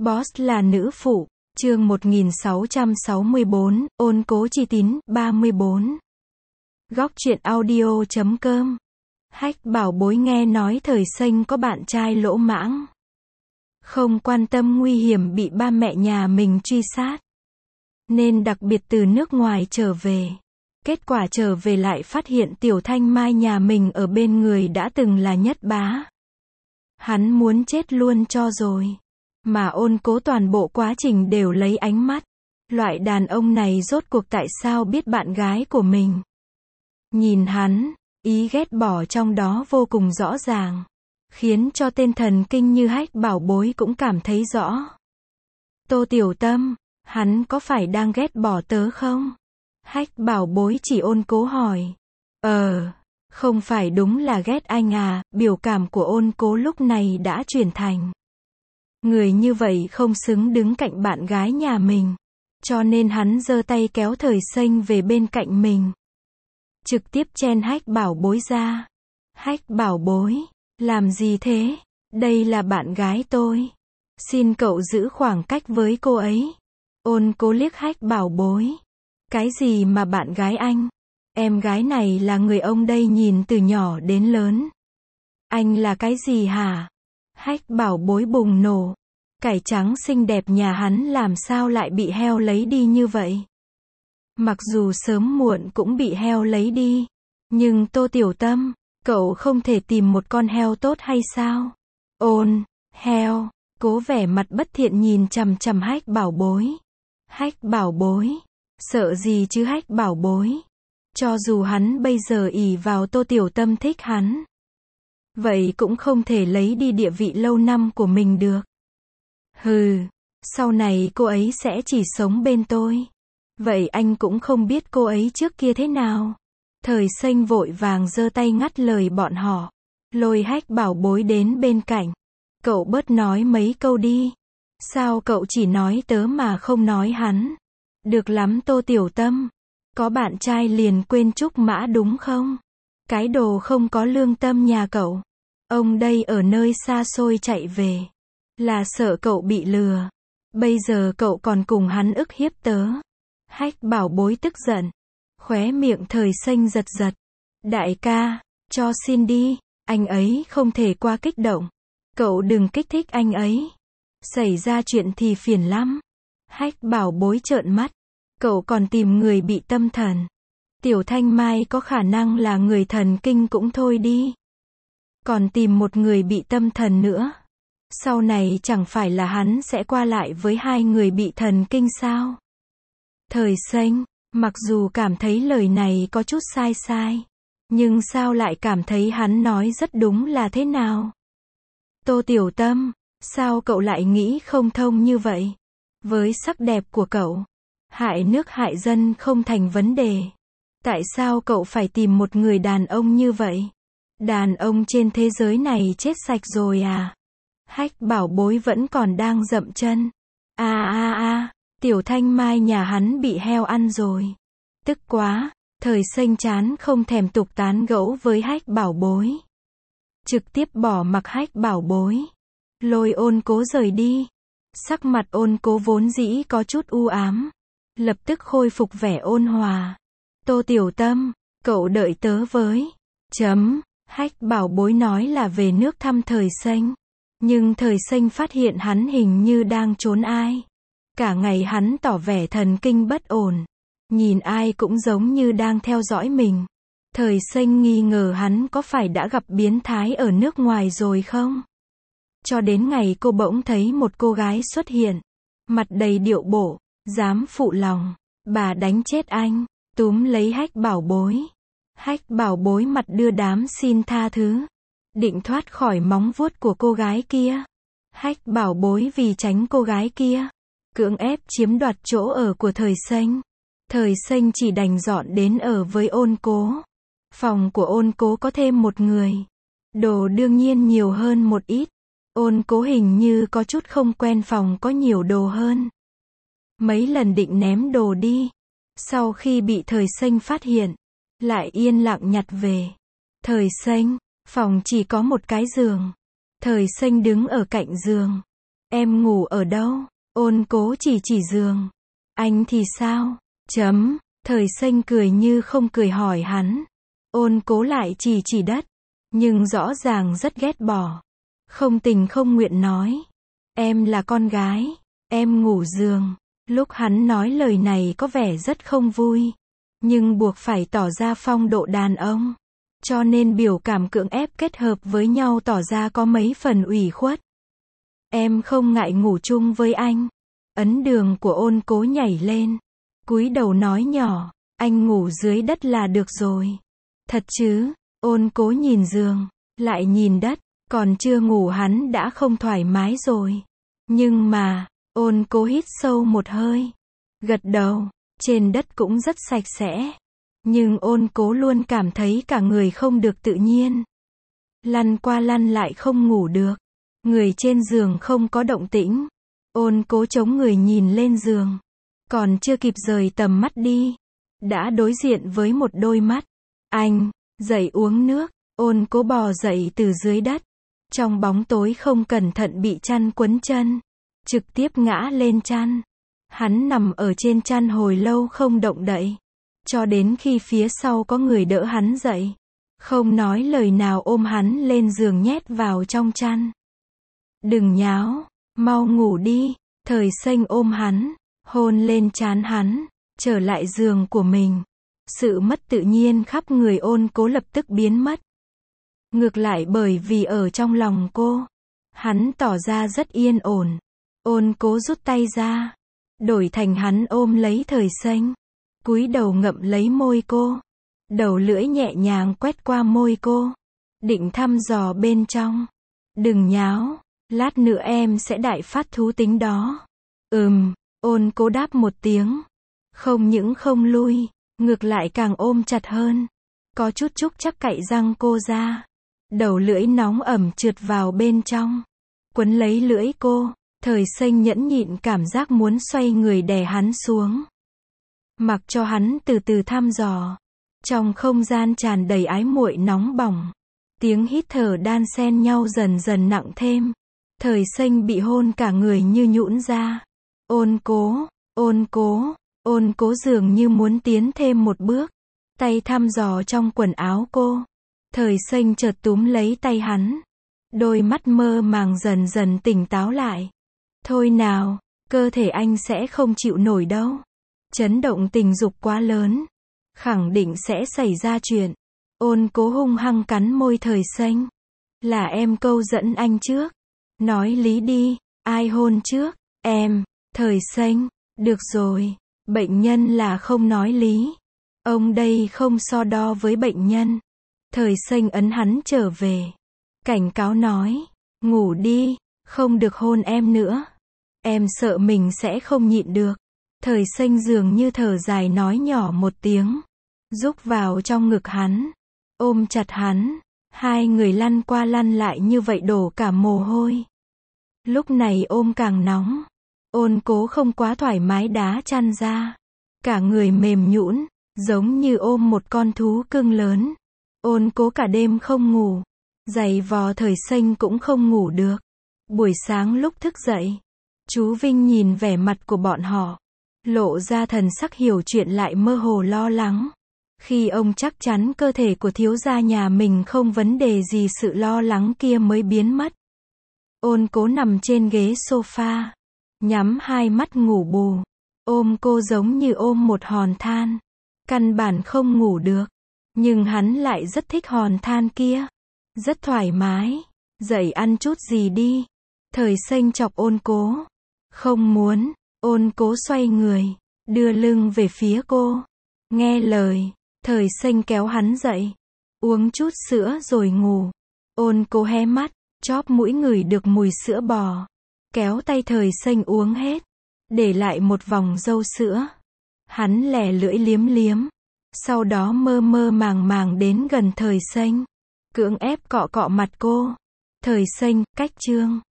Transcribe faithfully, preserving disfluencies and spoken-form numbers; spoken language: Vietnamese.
Boss là nữ phụ, chương một nghìn sáu trăm sáu mươi bốn, ôn cố chi tín, ba mươi bốn. Góc truyện audio chấm com. Hách bảo bối nghe nói thời xanh có bạn trai lỗ mãng. Không quan tâm nguy hiểm bị ba mẹ nhà mình truy sát. Nên đặc biệt từ nước ngoài trở về. Kết quả trở về lại phát hiện tiểu thanh mai nhà mình ở bên người đã từng là nhất bá. Hắn muốn chết luôn cho rồi. Mà ôn cố toàn bộ quá trình đều lấy ánh mắt. Loại đàn ông này rốt cuộc tại sao biết bạn gái của mình. Nhìn hắn, ý ghét bỏ trong đó vô cùng rõ ràng. Khiến cho tên thần kinh như Hách bảo bối cũng cảm thấy rõ. Tô Tiểu Tâm, hắn có phải đang ghét bỏ tớ không? Hách bảo bối chỉ ôn cố hỏi. Ờ, không phải đúng là ghét anh à, biểu cảm của ôn cố lúc này đã chuyển thành. Người như vậy không xứng đứng cạnh bạn gái nhà mình. Cho nên hắn giơ tay kéo thời xanh về bên cạnh mình. Trực tiếp chen Hách bảo bối ra. Hách bảo bối, làm gì thế? Đây là bạn gái tôi. Xin cậu giữ khoảng cách với cô ấy. Ôn cố liếc Hách bảo bối. Cái gì mà bạn gái anh? Em gái này là người ông đây nhìn từ nhỏ đến lớn. Anh là cái gì hả? Hách bảo bối bùng nổ. Cải trắng xinh đẹp nhà hắn làm sao lại bị heo lấy đi như vậy? Mặc dù sớm muộn cũng bị heo lấy đi. Nhưng Tô Tiểu Tâm, cậu không thể tìm một con heo tốt hay sao? Ôn, heo, cố vẻ mặt bất thiện nhìn chằm chằm Hách bảo bối. Hách bảo bối, sợ gì chứ Hách bảo bối. Cho dù hắn bây giờ ỷ vào Tô Tiểu Tâm thích hắn. Vậy cũng không thể lấy đi địa vị lâu năm của mình được. Hừ, sau này cô ấy sẽ chỉ sống bên tôi. Vậy anh cũng không biết cô ấy trước kia thế nào. Thời xanh vội vàng giơ tay ngắt lời bọn họ. Lôi Hách bảo bối đến bên cạnh. Cậu bớt nói mấy câu đi. Sao cậu chỉ nói tớ mà không nói hắn? Được lắm Tô Tiểu Tâm. Có bạn trai liền quên trúc mã đúng không? Cái đồ không có lương tâm nhà cậu. Ông đây ở nơi xa xôi chạy về. Là sợ cậu bị lừa. Bây giờ cậu còn cùng hắn ức hiếp tớ. Hách bảo bối tức giận. Khóe miệng thời xanh giật giật. Đại ca, cho xin đi. Anh ấy không thể quá kích động. Cậu đừng kích thích anh ấy. Xảy ra chuyện thì phiền lắm. Hách bảo bối trợn mắt. Cậu còn tìm người bị tâm thần. Tiểu Thanh Mai có khả năng là người thần kinh cũng thôi đi. Còn tìm một người bị tâm thần nữa. Sau này chẳng phải là hắn sẽ qua lại với hai người bị thần kinh sao? Thời xanh, mặc dù cảm thấy lời này có chút sai sai. Nhưng sao lại cảm thấy hắn nói rất đúng là thế nào? Tô Tiểu Tâm, sao cậu lại nghĩ không thông như vậy? Với sắc đẹp của cậu, hại nước hại dân không thành vấn đề. Tại sao cậu phải tìm một người đàn ông như vậy? Đàn ông trên thế giới này chết sạch rồi à? Hách bảo bối vẫn còn đang dậm chân. A a a, tiểu Thanh Mai nhà hắn bị heo ăn rồi. Tức quá, thời xanh chán không thèm tục tán gẫu với Hách bảo bối. Trực tiếp bỏ mặc Hách bảo bối. Lôi ôn cố rời đi. Sắc mặt ôn cố vốn dĩ có chút u ám. Lập tức khôi phục vẻ ôn hòa. Tô Tiểu Tâm, cậu đợi tớ với. Chấm, Hách bảo bối nói là về nước thăm thời xanh. Nhưng thời xanh phát hiện hắn hình như đang trốn ai. Cả ngày hắn tỏ vẻ thần kinh bất ổn. Nhìn ai cũng giống như đang theo dõi mình. Thời xanh nghi ngờ hắn có phải đã gặp biến thái ở nước ngoài rồi không? Cho đến ngày cô bỗng thấy một cô gái xuất hiện. Mặt đầy điệu bộ, dám phụ lòng. Bà đánh chết anh, túm lấy Hách bảo bối. Hách bảo bối mặt đưa đám xin tha thứ. Định thoát khỏi móng vuốt của cô gái kia. Hách bảo bối vì tránh cô gái kia. Cưỡng ép chiếm đoạt chỗ ở của thời xanh. Thời xanh chỉ đành dọn đến ở với ôn cố. Phòng của ôn cố có thêm một người. Đồ đương nhiên nhiều hơn một ít. Ôn cố hình như có chút không quen phòng có nhiều đồ hơn. Mấy lần định ném đồ đi. Sau khi bị thời xanh phát hiện. Lại yên lặng nhặt về. Thời xanh, phòng chỉ có một cái giường. Thời xanh đứng ở cạnh giường. Em ngủ ở đâu? Ôn cố chỉ chỉ giường. Anh thì sao? Chấm. Thời xanh cười như không cười hỏi hắn. Ôn cố lại chỉ chỉ đất. Nhưng rõ ràng rất ghét bỏ. Không tình không nguyện nói. Em là con gái. Em ngủ giường. Lúc hắn nói lời này có vẻ rất không vui. Nhưng buộc phải tỏ ra phong độ đàn ông. Cho nên biểu cảm cưỡng ép kết hợp với nhau tỏ ra có mấy phần ủy khuất. Em không ngại ngủ chung với anh. Ấn đường của ôn cố nhảy lên. Cúi đầu nói nhỏ. Anh ngủ dưới đất là được rồi. Thật chứ? Ôn cố nhìn giường. Lại nhìn đất. Còn chưa ngủ hắn đã không thoải mái rồi. Nhưng mà, ôn cố hít sâu một hơi. Gật đầu. Trên đất cũng rất sạch sẽ. Nhưng ôn cố luôn cảm thấy cả người không được tự nhiên. Lăn qua lăn lại không ngủ được. Người trên giường không có động tĩnh. Ôn cố chống người nhìn lên giường. Còn chưa kịp rời tầm mắt đi. Đã đối diện với một đôi mắt. Anh, dậy uống nước. Ôn cố bò dậy từ dưới đất. Trong bóng tối không cẩn thận bị chăn quấn chân. Trực tiếp ngã lên chăn. Hắn nằm ở trên chăn hồi lâu không động đậy. Cho đến khi phía sau có người đỡ hắn dậy. Không nói lời nào ôm hắn lên giường nhét vào trong chăn. Đừng nháo, mau ngủ đi. Thời xanh ôm hắn, hôn lên trán hắn, trở lại giường của mình. Sự mất tự nhiên khắp người ôn cố lập tức biến mất. Ngược lại bởi vì ở trong lòng cô, hắn tỏ ra rất yên ổn. Ôn cố rút tay ra, đổi thành hắn ôm lấy thời xanh. Cúi đầu ngậm lấy môi cô. Đầu lưỡi nhẹ nhàng quét qua môi cô. Định thăm dò bên trong. Đừng nháo, lát nữa em sẽ đại phát thú tính đó. Ừm, ôn cố đáp một tiếng. Không những không lui, ngược lại càng ôm chặt hơn. Có chút chút chắc cạy răng cô ra. Đầu lưỡi nóng ẩm trượt vào bên trong. Quấn lấy lưỡi cô. Thời xanh nhẫn nhịn cảm giác muốn xoay người đè hắn xuống. Mặc cho hắn từ từ thăm dò. Trong không gian tràn đầy ái muội nóng bỏng. Tiếng hít thở đan xen nhau dần dần nặng thêm. Thời xanh bị hôn cả người như nhũn ra. Ôn cố, ôn cố, ôn cố dường như muốn tiến thêm một bước. Tay thăm dò trong quần áo cô. Thời xanh chợt túm lấy tay hắn. Đôi mắt mơ màng dần dần tỉnh táo lại. Thôi nào, cơ thể anh sẽ không chịu nổi đâu. Chấn động tình dục quá lớn. Khẳng định sẽ xảy ra chuyện. Ôn cố hung hăng cắn môi thời xanh. Là em câu dẫn anh trước. Nói lý đi, ai hôn trước? Em. Thời xanh. Được rồi, bệnh nhân là không nói lý. Ông đây không so đo với bệnh nhân. Thời xanh ấn hắn trở về. Cảnh cáo nói. Ngủ đi, không được hôn em nữa. Em sợ mình sẽ không nhịn được. Thời xanh dường như thở dài nói nhỏ một tiếng. Rúc vào trong ngực hắn. Ôm chặt hắn. Hai người lăn qua lăn lại như vậy đổ cả mồ hôi. Lúc này ôm càng nóng. Ôn cố không quá thoải mái đá chăn ra. Cả người mềm nhũn, giống như ôm một con thú cưng lớn. Ôn cố cả đêm không ngủ. Giày vò thời xanh cũng không ngủ được. Buổi sáng lúc thức dậy, chú Vinh nhìn vẻ mặt của bọn họ. Lộ ra thần sắc hiểu chuyện lại mơ hồ lo lắng. Khi ông chắc chắn cơ thể của thiếu gia nhà mình không vấn đề gì sự lo lắng kia mới biến mất. Ôn cố nằm trên ghế sofa. Nhắm hai mắt ngủ bù. Ôm cô giống như ôm một hòn than. Căn bản không ngủ được. Nhưng hắn lại rất thích hòn than kia. Rất thoải mái. Dậy ăn chút gì đi. Thời xanh chọc ôn cố. Không muốn. Ôn cố xoay người. Đưa lưng về phía cô. Nghe lời. Thời xanh kéo hắn dậy. Uống chút sữa rồi ngủ. Ôn cố hé mắt. Chóp mũi ngửi được mùi sữa bò. Kéo tay thời xanh uống hết. Để lại một vòng dâu sữa. Hắn lè lưỡi liếm liếm. Sau đó mơ mơ màng màng đến gần thời xanh. Cưỡng ép cọ cọ mặt cô. Thời xanh, cách chương.